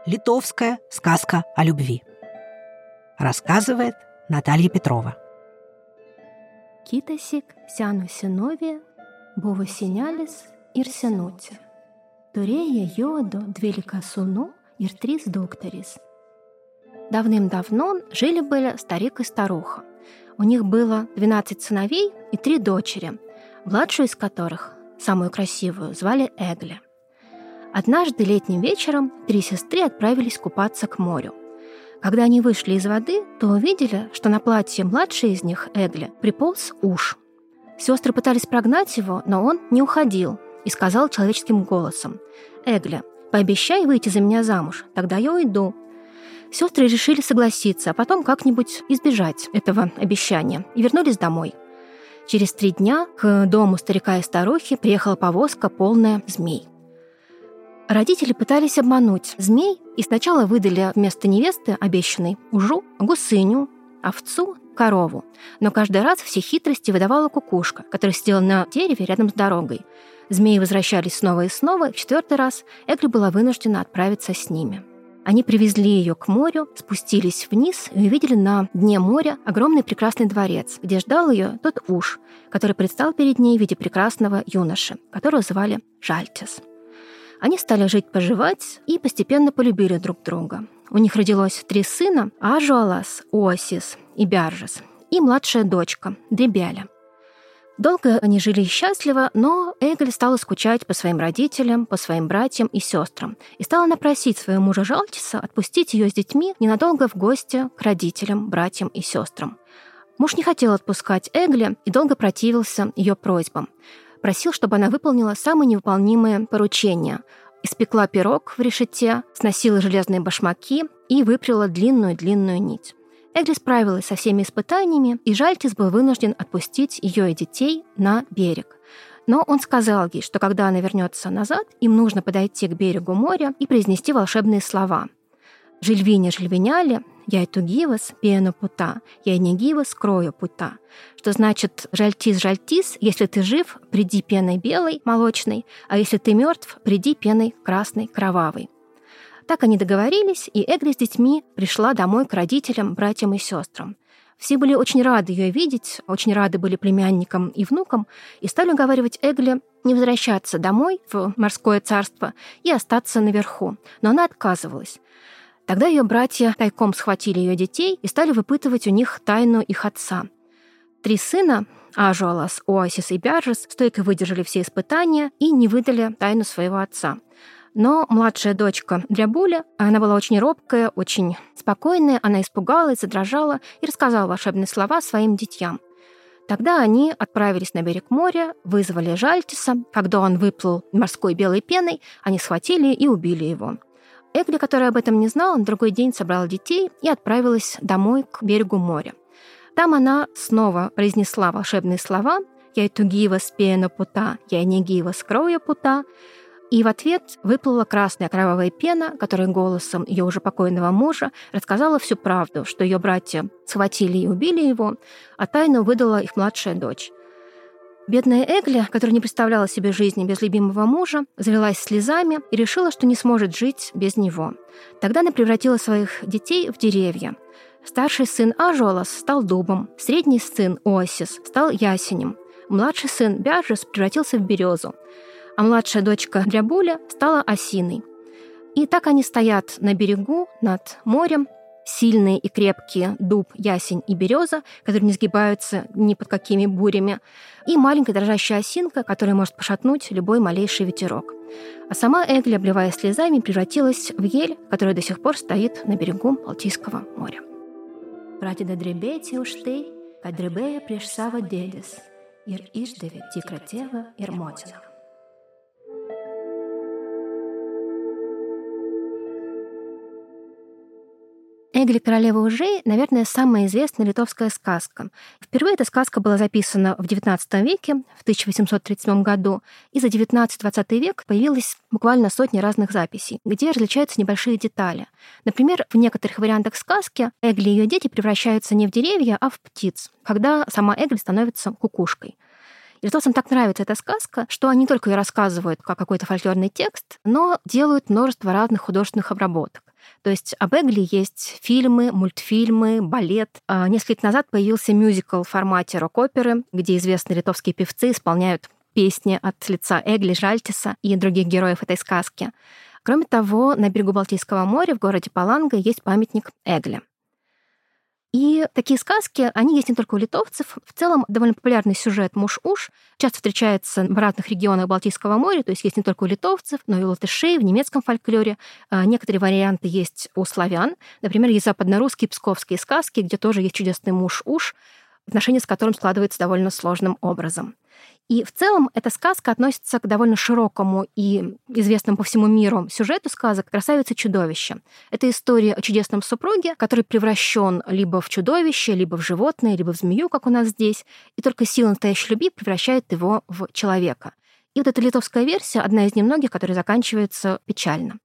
Литовская сказка о любви. Рассказывает Наталья Петрова. Kitąsyk seno senovėje buvo senelis ir senutė. Turėjo juodu 12 сыновей и 3 докторис. Давным-давно жили-были старик и старуха. У них было 12 сыновей и 3 дочери, младшую из которых, самую красивую, звали Эгля. Однажды летним вечером 3 сестры отправились купаться к морю. Когда они вышли из воды, то увидели, что на платье младшей из них, Эгли, приполз уж. Сестры пытались прогнать его, но он не уходил и сказал человеческим голосом: «Эгли, пообещай выйти за меня замуж, тогда я уйду». Сестры решили согласиться, а потом как-нибудь избежать этого обещания, и вернулись домой. Через 3 дня к дому старика и старухи приехала повозка, полная змей. Родители пытались обмануть змей и сначала выдали вместо невесты обещанной ужу гусыню, овцу, корову. Но каждый раз все хитрости выдавала кукушка, которая сидела на дереве рядом с дорогой. Змеи возвращались снова и снова, и в 4-й раз Эгли была вынуждена отправиться с ними. Они привезли ее к морю, спустились вниз и увидели на дне моря огромный прекрасный дворец, где ждал ее тот уж, который предстал перед ней в виде прекрасного юноши, которого звали Жальтис. Они стали жить-поживать и постепенно полюбили друг друга. У них родилось 3 сына – Ажуалас, Оасис и Бяржес, и младшая дочка – Дребяля. Долго они жили счастливо, но Эгли стала скучать по своим родителям, по своим братьям и сестрам, и стала напросить своего мужа Жальтиса отпустить ее с детьми ненадолго в гости к родителям, братьям и сестрам. Муж не хотел отпускать Эгли и долго противился ее просьбам. Просил, чтобы она выполнила самые невыполнимые поручения. Испекла пирог в решете, сносила железные башмаки и выпряла длинную-длинную нить. Эгли справилась со всеми испытаниями, и Жальтис был вынужден отпустить ее и детей на берег. Но он сказал ей, что когда она вернется назад, им нужно подойти к берегу моря и произнести волшебные слова. «Жильвине жильвиняли, я эту гивас пену пута, я не гивас крою пута», что значит «Жальтис, Жальтис, если ты жив, приди пеной белой, молочной, а если ты мертв, приди пеной красной, кровавой». Так они договорились, и Эгли с детьми пришла домой к родителям, братьям и сестрам. Все были очень рады ее видеть, очень рады были племянникам и внукам, и стали уговаривать Эгли не возвращаться домой, в морское царство, и остаться наверху. Но она отказывалась. Тогда ее братья тайком схватили ее детей и стали выпытывать у них тайну их отца. 3 сына, Ажуалас, Оасис и Бяржес, стойко выдержали все испытания и не выдали тайну своего отца. Но младшая дочка Дрябуля, она была очень робкая, очень спокойная, она испугалась, задрожала и рассказала волшебные слова своим детям. Тогда они отправились на берег моря, вызвали Жальтиса. Когда он выплыл морской белой пеной, они схватили и убили его. Эгли, которая об этом не знала, на другой день собрала детей и отправилась домой к берегу моря. Там она снова произнесла волшебные слова «Я эту гива спену пута, я не гива скрою пута», и в ответ выплыла красная кровавая пена, которая голосом ее уже покойного мужа рассказала всю правду, что ее братья схватили и убили его, а тайну выдала их младшая дочь. Бедная Эгли, которая не представляла себе жизни без любимого мужа, залилась слезами и решила, что не сможет жить без него. Тогда она превратила своих детей в деревья. Старший сын Ажуалас стал дубом, средний сын Оасис стал ясенем, младший сын Бяржес превратился в березу, а младшая дочка Дрябуля стала осиной. И так они стоят на берегу над морем, сильные и крепкие дуб, ясень и береза, которые не сгибаются ни под какими бурями, и маленькая дрожащая осинка, которая может пошатнуть любой малейший ветерок. А сама Эгли, обливаясь слезами, превратилась в ель, которая до сих пор стоит на берегу Балтийского моря. «Pradeda drebėti už tai, kad drebėjo prieš savo dėdes ir išdavė tikrą tėvą ir motiną». Эгли, королева ужей, наверное, самая известная литовская сказка. Впервые эта сказка была записана в XIX веке, в 1837 году, и за XIX-XX век появилась буквально сотни разных записей, где различаются небольшие детали. Например, в некоторых вариантах сказки Эгли и ее дети превращаются не в деревья, а в птиц, когда сама Эгли становится кукушкой. И литовцам так нравится эта сказка, что они не только ее рассказывают как какой-то фольклорный текст, но делают множество разных художественных обработок. То есть об Эгле есть фильмы, мультфильмы, балет. Несколько лет назад появился мюзикл в формате рок-оперы, где известные литовские певцы исполняют песни от лица Эгли, Жальтиса и других героев этой сказки. Кроме того, на берегу Балтийского моря в городе Паланга есть памятник Эгле. И такие сказки, они есть не только у литовцев. В целом, довольно популярный сюжет «Муж-уж» часто встречается в разных регионах Балтийского моря, то есть не только у литовцев, но и у латышей, в немецком фольклоре. Некоторые варианты есть у славян. Например, есть западнорусские псковские сказки, где тоже есть чудесный муж-уж, отношения с которым складываются довольно сложным образом. И в целом эта сказка относится к довольно широкому и известному по всему миру сюжету сказок «Красавица и чудовище». Это история о чудесном супруге, который превращен либо в чудовище, либо в животное, либо в змею, как у нас здесь, и только сила настоящей любви превращает его в человека. И вот эта литовская версия одна из немногих, которая заканчивается печально.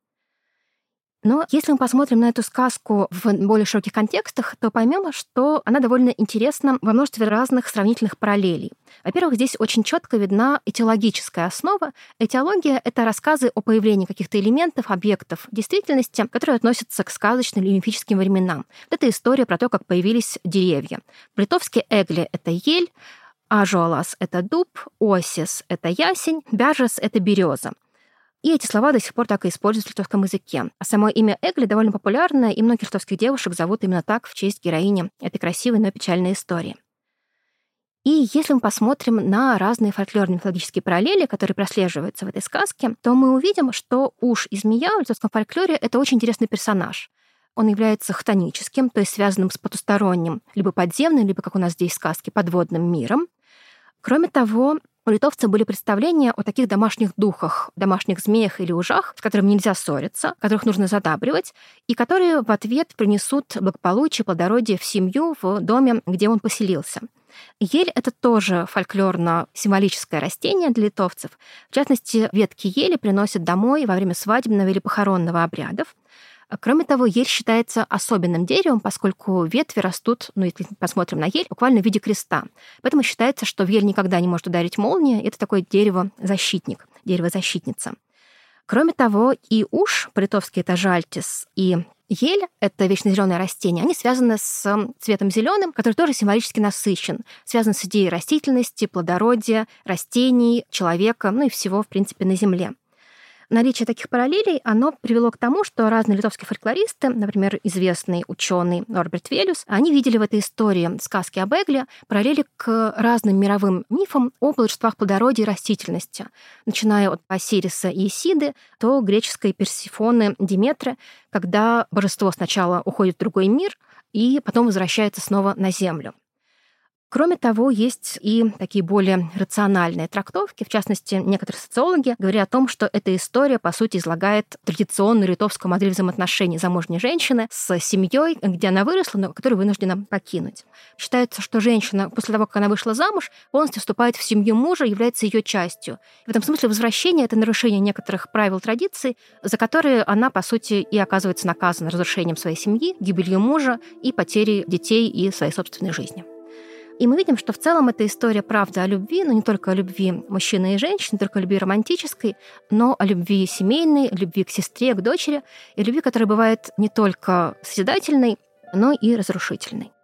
Но если мы посмотрим на эту сказку в более широких контекстах, то поймем, что она довольно интересна во множестве разных сравнительных параллелей. Во-первых, здесь очень четко видна этиологическая основа. Этиология — это рассказы о появлении каких-то элементов, объектов действительности, которые относятся к сказочным или мифическим временам. Это история про то, как появились деревья. По-литовски «эгле» — это ель, «ажолас» — это дуб, «осис» — это ясень, «бяжес» — это береза. И эти слова до сих пор так и используются в литовском языке. А само имя Эгли довольно популярное, и многих литовских девушек зовут именно так в честь героини этой красивой, но печальной истории. И если мы посмотрим на разные фольклорные мифологические параллели, которые прослеживаются в этой сказке, то мы увидим, что уж и змея в литовском фольклоре — это очень интересный персонаж. Он является хтоническим, то есть связанным с потусторонним, либо подземным, либо, как у нас здесь в сказке, подводным миром. Кроме того, у литовцев были представления о таких домашних духах, домашних змеях или ужах, с которыми нельзя ссориться, которых нужно задабривать, и которые в ответ принесут благополучие, плодородие в семью, в доме, где он поселился. Ель — это тоже фольклорно-символическое растение для литовцев. В частности, ветки ели приносят домой во время свадебного или похоронного обрядов. Кроме того, ель считается особенным деревом, поскольку ветви растут, если посмотрим на ель, буквально в виде креста. Поэтому считается, что в ель никогда не может ударить молния. Это такое дерево-защитник, дерево-защитница. Кроме того, и уж, по-литовски это жальтис, и ель — это вечно зеленое растение. Они связаны с цветом зеленым, который тоже символически насыщен, связан с идеей растительности, плодородия, растений, человека, и всего, в принципе, на земле. Наличие таких параллелей, оно привело к тому, что разные литовские фольклористы, например, известный ученый Норберт Велюс, они видели в этой истории сказки об Эгле параллели к разным мировым мифам о божествах плодородия и растительности, начиная от Осириса и Исиды до греческой Персифоны Диметры, когда божество сначала уходит в другой мир и потом возвращается снова на землю. Кроме того, есть и такие более рациональные трактовки. В частности, некоторые социологи говорят о том, что эта история, по сути, излагает традиционную литовскую модель взаимоотношений замужней женщины с семьей, где она выросла, но которую вынуждена покинуть. Считается, что женщина, после того, как она вышла замуж, полностью вступает в семью мужа, является ее частью. И в этом смысле возвращение — это нарушение некоторых правил традиций, за которые она, по сути, и оказывается наказана разрушением своей семьи, гибелью мужа и потерей детей и своей собственной жизни. И мы видим, что в целом эта история правда о любви, но не только о любви мужчины и женщины, не только о любви романтической, но о любви семейной, о любви к сестре, к дочери, и любви, которая бывает не только созидательной, но и разрушительной.